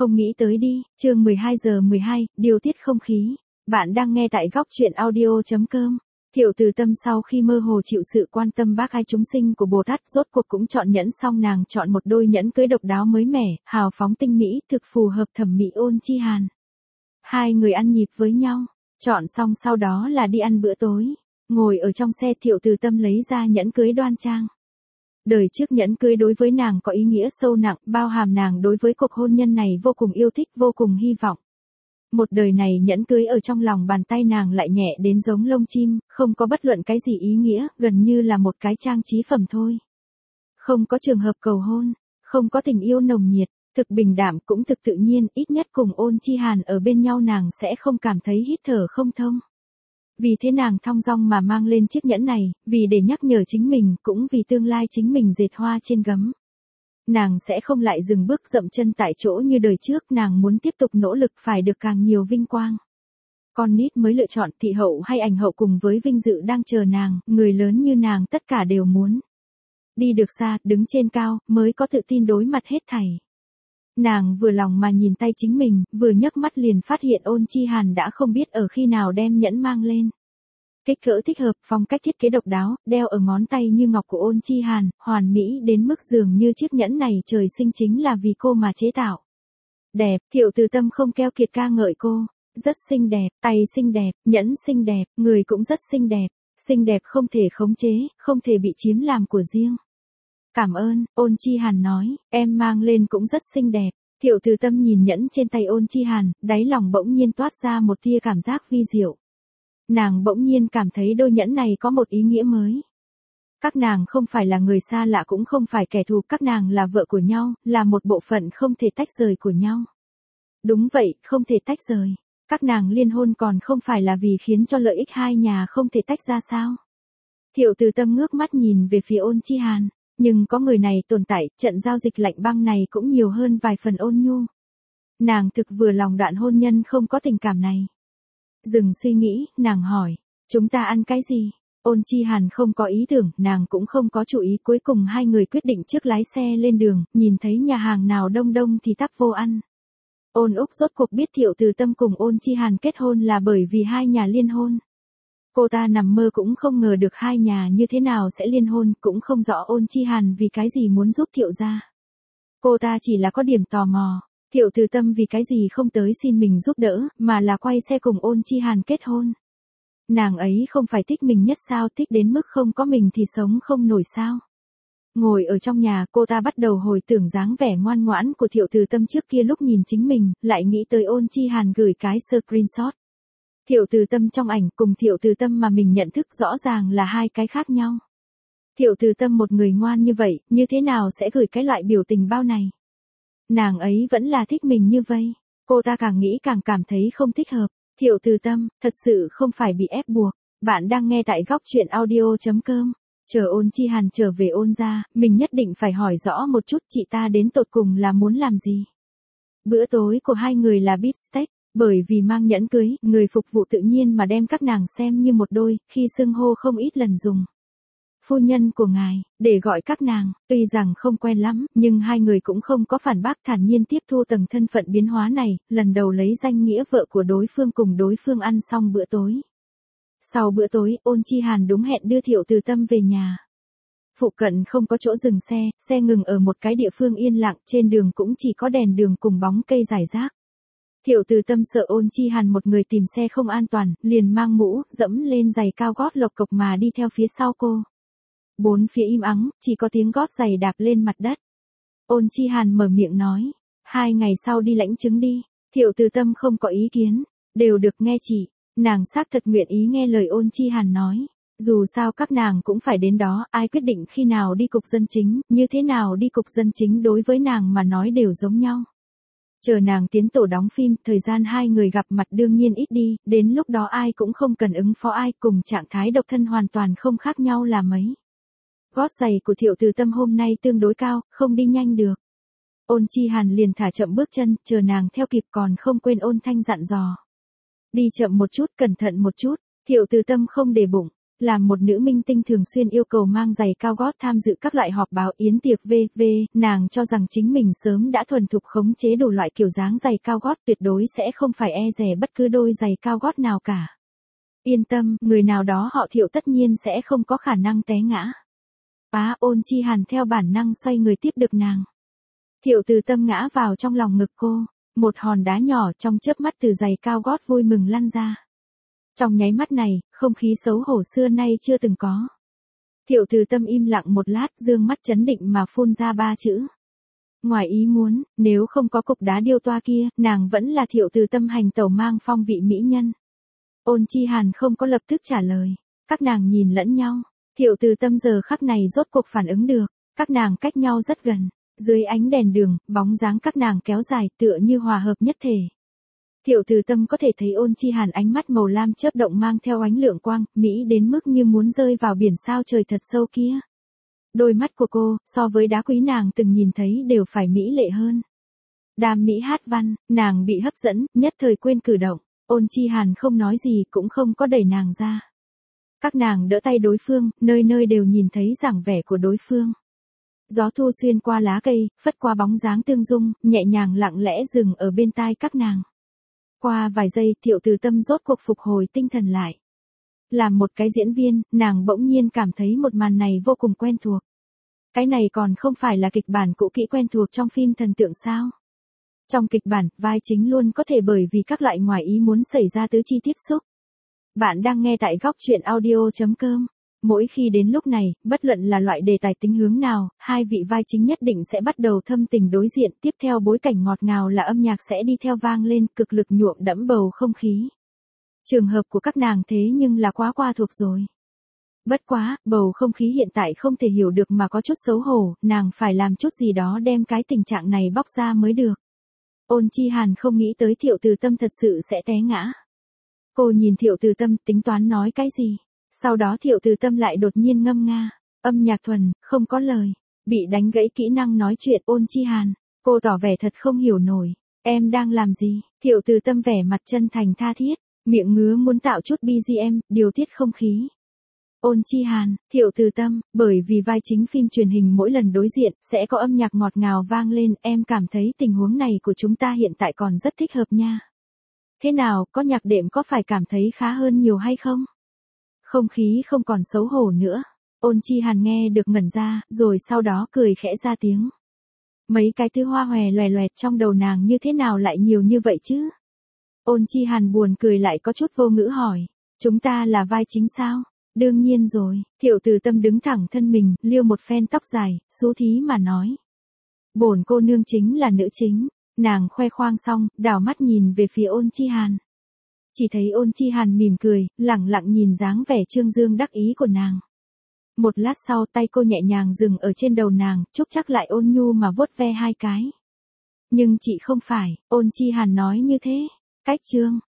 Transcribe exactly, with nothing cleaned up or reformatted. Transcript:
Không nghĩ tới đi, chương mười hai giờ mười hai, điều tiết không khí. Bạn đang nghe tại góc truyện audio.com. Thiệu Từ Tâm sau khi mơ hồ chịu sự quan tâm bác ái chúng sinh của Bồ Tát, rốt cuộc cũng chọn nhẫn xong. Nàng chọn một đôi nhẫn cưới độc đáo mới mẻ, hào phóng tinh mỹ, thực phù hợp thẩm mỹ Ôn Chi Hàn. Hai người ăn nhịp với nhau, chọn xong sau đó là đi ăn bữa tối. Ngồi ở trong xe, Thiệu Từ Tâm lấy ra nhẫn cưới đoan trang. Đời trước nhẫn cưới đối với nàng có ý nghĩa sâu nặng, bao hàm nàng đối với cuộc hôn nhân này vô cùng yêu thích, vô cùng hy vọng. Một đời này nhẫn cưới ở trong lòng bàn tay nàng lại nhẹ đến giống lông chim, không có bất luận cái gì ý nghĩa, gần như là một cái trang trí phẩm thôi. Không có trường hợp cầu hôn, không có tình yêu nồng nhiệt, thực bình đạm cũng thực tự nhiên, ít nhất cùng Ôn Chi Hàn ở bên nhau nàng sẽ không cảm thấy hít thở không thông. Vì thế nàng thong dong mà mang lên chiếc nhẫn này, vì để nhắc nhở chính mình, cũng vì tương lai chính mình dệt hoa trên gấm. Nàng sẽ không lại dừng bước dậm chân tại chỗ như đời trước, nàng muốn tiếp tục nỗ lực phải được càng nhiều vinh quang. Con nít mới lựa chọn thị hậu hay ảnh hậu cùng với vinh dự đang chờ nàng, người lớn như nàng tất cả đều muốn. Đi được xa, đứng trên cao, mới có tự tin đối mặt hết thảy. Nàng vừa lòng mà nhìn tay chính mình, vừa nhấc mắt liền phát hiện Ôn Chi Hàn đã không biết ở khi nào đem nhẫn mang lên. Kích cỡ thích hợp, phong cách thiết kế độc đáo, đeo ở ngón tay như ngọc của Ôn Chi Hàn, hoàn mỹ đến mức dường như chiếc nhẫn này trời sinh chính là vì cô mà chế tạo. Đẹp, Thiệu Từ Tâm không keo kiệt ca ngợi cô, rất xinh đẹp, tay xinh đẹp, nhẫn xinh đẹp, người cũng rất xinh đẹp, xinh đẹp không thể khống chế, không thể bị chiếm làm của riêng. Cảm ơn, Ôn Chi Hàn nói, em mang lên cũng rất xinh đẹp. Thiệu Từ Tâm nhìn nhẫn trên tay Ôn Chi Hàn, đáy lòng bỗng nhiên toát ra một tia cảm giác vi diệu. Nàng bỗng nhiên cảm thấy đôi nhẫn này có một ý nghĩa mới. Các nàng không phải là người xa lạ cũng không phải kẻ thù, các nàng là vợ của nhau, là một bộ phận không thể tách rời của nhau. Đúng vậy, không thể tách rời. Các nàng liên hôn còn không phải là vì khiến cho lợi ích hai nhà không thể tách ra sao? Thiệu Từ Tâm ngước mắt nhìn về phía Ôn Chi Hàn. Nhưng có người này tồn tại, trận giao dịch lạnh băng này cũng nhiều hơn vài phần ôn nhu. Nàng thực vừa lòng đoạn hôn nhân không có tình cảm này. Dừng suy nghĩ, nàng hỏi, chúng ta ăn cái gì? Ôn Chi Hàn không có ý tưởng, nàng cũng không có chủ ý, cuối cùng hai người quyết định trước lái xe lên đường, nhìn thấy nhà hàng nào đông đông thì tắp vô ăn. Ôn Úc rốt cuộc biết Thiệu Từ Tâm cùng Ôn Chi Hàn kết hôn là bởi vì hai nhà liên hôn. Cô ta nằm mơ cũng không ngờ được hai nhà như thế nào sẽ liên hôn, cũng không rõ Ôn Chi Hàn vì cái gì muốn giúp Thiệu gia. Cô ta chỉ là có điểm tò mò, Thiệu Từ Tâm vì cái gì không tới xin mình giúp đỡ, mà là quay xe cùng Ôn Chi Hàn kết hôn. Nàng ấy không phải thích mình nhất sao, thích đến mức không có mình thì sống không nổi sao. Ngồi ở trong nhà, cô ta bắt đầu hồi tưởng dáng vẻ ngoan ngoãn của Thiệu Từ Tâm trước kia lúc nhìn chính mình, lại nghĩ tới Ôn Chi Hàn gửi cái screenshot. Thiệu Từ Tâm trong ảnh cùng Thiệu Từ Tâm mà mình nhận thức rõ ràng là hai cái khác nhau. Thiệu Từ Tâm một người ngoan như vậy, như thế nào sẽ gửi cái loại biểu tình bao này? Nàng ấy vẫn là thích mình như vậy. Cô ta càng nghĩ càng cảm thấy không thích hợp. Thiệu Từ Tâm, thật sự không phải bị ép buộc. Bạn đang nghe tại góc truyện audio.com. Chờ Ôn Chi Hàn trở về Ôn gia, mình nhất định phải hỏi rõ một chút chị ta đến tột cùng là muốn làm gì. Bữa tối của hai người là beef steak. Bởi vì mang nhẫn cưới, người phục vụ tự nhiên mà đem các nàng xem như một đôi, khi xưng hô không ít lần dùng. Phu nhân của ngài, để gọi các nàng, tuy rằng không quen lắm, nhưng hai người cũng không có phản bác, thản nhiên tiếp thu tầng thân phận biến hóa này, lần đầu lấy danh nghĩa vợ của đối phương cùng đối phương ăn xong bữa tối. Sau bữa tối, Ôn Chi Hàn đúng hẹn đưa Thiệu Từ Tâm về nhà. Phụ cận không có chỗ dừng xe, xe ngừng ở một cái địa phương yên lặng, trên đường cũng chỉ có đèn đường cùng bóng cây rải rác. Thiệu Từ Tâm sợ Ôn Chi Hàn một người tìm xe không an toàn, liền mang mũ, dẫm lên giày cao gót lộc cộc mà đi theo phía sau cô. Bốn phía im ắng, chỉ có tiếng gót giày đạp lên mặt đất. Ôn Chi Hàn mở miệng nói, hai ngày sau đi lãnh chứng đi. Thiệu Từ Tâm không có ý kiến, đều được nghe chị. Nàng xác thật nguyện ý nghe lời Ôn Chi Hàn nói. Dù sao các nàng cũng phải đến đó, ai quyết định khi nào đi cục dân chính, như thế nào đi cục dân chính đối với nàng mà nói đều giống nhau. Chờ nàng tiến tổ đóng phim, thời gian hai người gặp mặt đương nhiên ít đi, đến lúc đó ai cũng không cần ứng phó ai, cùng trạng thái độc thân hoàn toàn không khác nhau là mấy. Gót giày của Thiệu Từ Tâm hôm nay tương đối cao, không đi nhanh được. Ôn Chi Hàn liền thả chậm bước chân, chờ nàng theo kịp, còn không quên ôn thanh dặn dò. Đi chậm một chút, cẩn thận một chút. Thiệu Từ Tâm không để bụng, Làm một nữ minh tinh thường xuyên yêu cầu mang giày cao gót tham dự các loại họp báo yến tiệc vân vân, nàng cho rằng chính mình sớm đã thuần thục khống chế đủ loại kiểu dáng giày cao gót, tuyệt đối sẽ không phải e dè bất cứ đôi giày cao gót nào cả. Yên tâm, người nào đó họ Thiệu tất nhiên sẽ không có khả năng té ngã. Á, Ôn Chi Hàn theo bản năng xoay người tiếp được nàng. Thiệu Từ Tâm ngã vào trong lòng ngực cô, một hòn đá nhỏ trong chớp mắt từ giày cao gót vui mừng lăn ra. Trong nháy mắt này, không khí xấu hổ xưa nay chưa từng có. Thiệu Từ Tâm im lặng một lát, dương mắt chấn định mà phun ra ba chữ. Ngoài ý muốn, nếu không có cục đá điêu toa kia, nàng vẫn là Thiệu Từ Tâm hành tẩu mang phong vị mỹ nhân. Ôn Chi Hàn không có lập tức trả lời. Các nàng nhìn lẫn nhau. Thiệu Từ Tâm giờ khắc này rốt cuộc phản ứng được. Các nàng cách nhau rất gần. Dưới ánh đèn đường, bóng dáng các nàng kéo dài tựa như hòa hợp nhất thể. Thiệu Từ Tâm có thể thấy Ôn Chi Hàn ánh mắt màu lam chớp động mang theo ánh lượng quang, mỹ đến mức như muốn rơi vào biển sao trời thật sâu kia. Đôi mắt của cô, so với đá quý nàng từng nhìn thấy đều phải mỹ lệ hơn. Đam mỹ hát văn, nàng bị hấp dẫn, nhất thời quên cử động. Ôn Chi Hàn không nói gì cũng không có đẩy nàng ra. Các nàng đỡ tay đối phương, nơi nơi đều nhìn thấy dáng vẻ của đối phương. Gió thu xuyên qua lá cây, phất qua bóng dáng tương dung, nhẹ nhàng lặng lẽ dừng ở bên tai các nàng. Qua vài giây, Thiệu Từ Tâm rốt cuộc phục hồi tinh thần lại. Làm một cái diễn viên, nàng bỗng nhiên cảm thấy một màn này vô cùng quen thuộc. Cái này còn không phải là kịch bản cũ kỹ quen thuộc trong phim thần tượng sao? Trong kịch bản, vai chính luôn có thể bởi vì các loại ngoài ý muốn xảy ra tứ chi tiếp xúc. Bạn đang nghe tại góc truyện audio chấm com. Mỗi khi đến lúc này, bất luận là loại đề tài tính hướng nào, hai vị vai chính nhất định sẽ bắt đầu thâm tình đối diện, tiếp theo bối cảnh ngọt ngào là âm nhạc sẽ đi theo vang lên, cực lực nhuộm đẫm bầu không khí. Trường hợp của các nàng thế nhưng là quá qua thuộc rồi. Bất quá, bầu không khí hiện tại không thể hiểu được mà có chút xấu hổ, nàng phải làm chút gì đó đem cái tình trạng này bóc ra mới được. Ôn Chi Hàn không nghĩ tới Thiệu Từ Tâm thật sự sẽ té ngã. Cô nhìn Thiệu Từ Tâm tính toán nói cái gì. Sau đó Thiệu Từ Tâm lại đột nhiên ngâm nga. Âm nhạc thuần, không có lời. Bị đánh gãy kỹ năng nói chuyện Ôn Chi Hàn. Cô tỏ vẻ thật không hiểu nổi. Em đang làm gì? Thiệu Từ Tâm vẻ mặt chân thành tha thiết. Miệng ngứa muốn tạo chút bê giê em, điều tiết không khí. Ôn Chi Hàn, Thiệu Từ Tâm, bởi vì vai chính phim truyền hình mỗi lần đối diện, sẽ có âm nhạc ngọt ngào vang lên, em cảm thấy tình huống này của chúng ta hiện tại còn rất thích hợp nha. Thế nào, có nhạc đệm có phải cảm thấy khá hơn nhiều hay không? Không khí không còn xấu hổ nữa. Ôn Chi Hàn nghe được ngẩn ra, rồi sau đó cười khẽ ra tiếng. Mấy cái thứ hoa hòe loè loẹt trong đầu nàng như thế nào lại nhiều như vậy chứ? Ôn Chi Hàn buồn cười lại có chút vô ngữ hỏi. Chúng ta là vai chính sao? Đương nhiên rồi, Thiệu Từ Tâm đứng thẳng thân mình, liêu một phen tóc dài, xú thí mà nói. Bổn cô nương chính là nữ chính, nàng khoe khoang xong, đảo mắt nhìn về phía Ôn Chi Hàn. Chỉ thấy Ôn Chi Hàn mỉm cười, lẳng lặng nhìn dáng vẻ trương dương đắc ý của nàng. Một lát sau tay cô nhẹ nhàng dừng ở trên đầu nàng, chúc chắc lại ôn nhu mà vuốt ve hai cái. Nhưng chị không phải, Ôn Chi Hàn nói như thế. Cách trương,